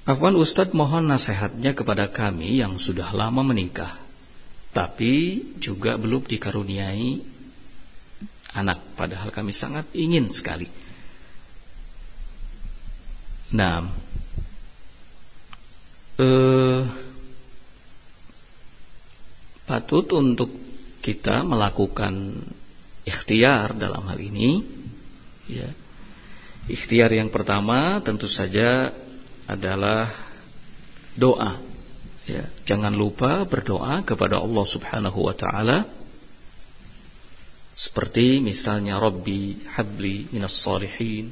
Afwan Ustadz, mohon nasihatnya kepada kami yang sudah lama menikah, tapi juga belum dikaruniai anak, padahal kami sangat ingin sekali. Nah, patut untuk kita melakukan ikhtiar dalam hal ini, ya. Ikhtiar yang pertama tentu saja adalah doa, ya. Jangan lupa berdoa kepada Allah Subhanahu wa ta'ala, seperti misalnya Rabbi habli minas salihin,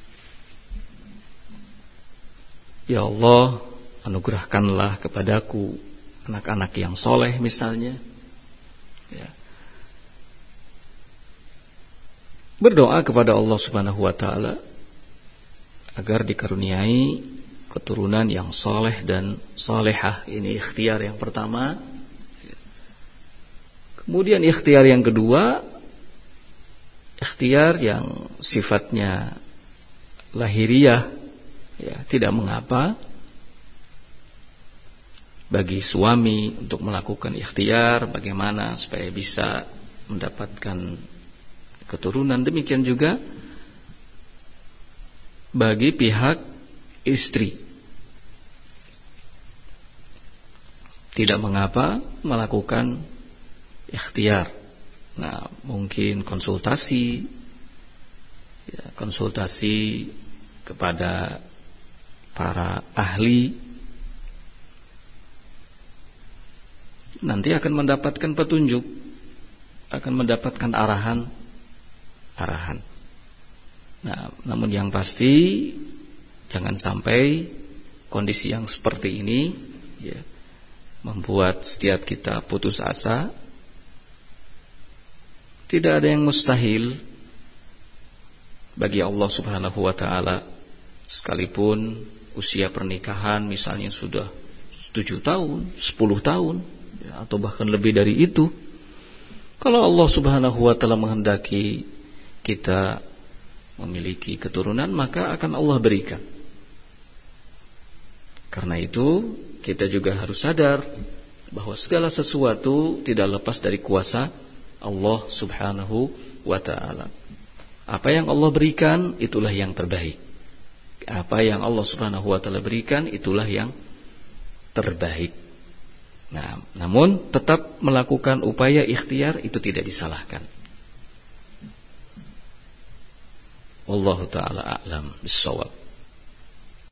ya Allah anugerahkanlah kepadaku anak-anak yang soleh misalnya, ya. Berdoa kepada Allah Subhanahu wa ta'ala agar dikaruniai keturunan yang soleh dan solehah. Ini ikhtiar yang pertama. Kemudian ikhtiar yang kedua, ikhtiar yang sifatnya lahiriah, ya, tidak mengapa bagi suami untuk melakukan ikhtiar bagaimana supaya bisa mendapatkan keturunan. Demikian juga bagi pihak istri, tidak mengapa melakukan ikhtiar. Nah, mungkin konsultasi, ya, konsultasi kepada para ahli, nanti akan mendapatkan petunjuk, akan mendapatkan arahan. Nah, namun yang pasti jangan sampai kondisi yang seperti ini, ya, membuat setiap kita putus asa. Tidak ada yang mustahil bagi Allah Subhanahu wa ta'ala, sekalipun usia pernikahan misalnya sudah 7 tahun, 10 tahun, ya, atau bahkan lebih dari itu. Kalau Allah Subhanahu wa ta'ala menghendaki kita memiliki keturunan, maka akan Allah berikan. Karena itu kita juga harus sadar bahwa segala sesuatu tidak lepas dari kuasa Allah Subhanahu wa ta'ala. Apa yang Allah berikan, itulah yang terbaik. Apa yang Allah Subhanahu wa ta'ala berikan, itulah yang terbaik. Nah, namun tetap melakukan upaya ikhtiar itu tidak disalahkan. Wallahu ta'ala a'lam bis-shawab.